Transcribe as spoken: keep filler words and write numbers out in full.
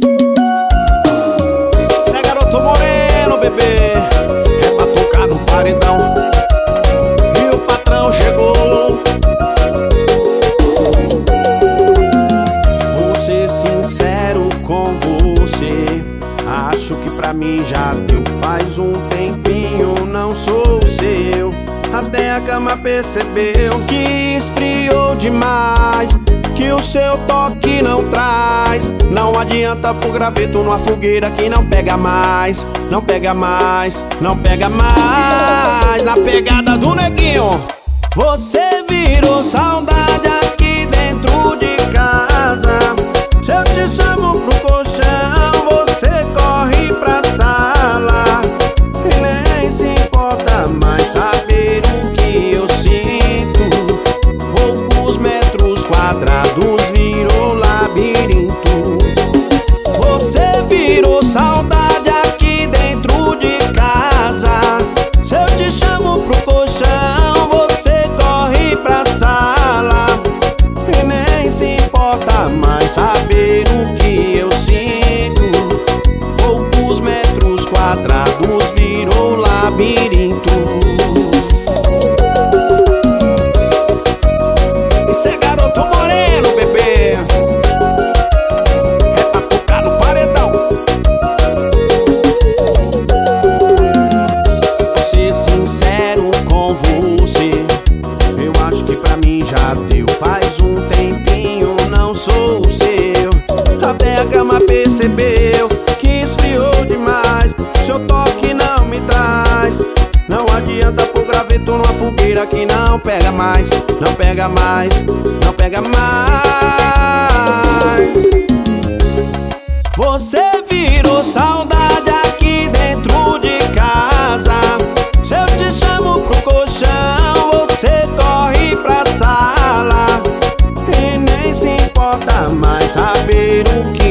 Cê é garoto moreno, bebê, é pra tocar no paredão. E o patrão chegou. Vou ser sincero com você, acho que pra mim já deu. Faz um tempinho não sou seu. Até a cama percebeu que esfriou demais, que o seu toque não traz. Não adianta pôr graveto numa fogueira que não pega mais. Não pega mais, não pega mais. Na pegada do neguinho, você virou saudade aqui dentro de casa. Se eu te chamo pro colchão, você corre pra sala e nem se importa mais saber o que eu sinto. Poucos metros quadrados virou labirinto. Você virou saudade aqui dentro de casa. Se eu te chamo pro colchão, você corre pra sala e nem se importa mais saber o que eu sinto. Poucos metros quadrados virou labirinto. Isso é garoto moreno, bebê, é pra tocar no paredão. Vou ser sincero com você, eu acho que pra mim já deu. Faz um tempinho não sou seu. Até a cama percebeu que esfriou demais. Seu toque não me traz. Não adianta pôr graveto numa fogueira que não pega mais. Não pega mais, não pega mais. Você virou saudade aqui dentro de casa. Se eu te chamo pro colchão, você corre pra sala e nem se importa mais saber o que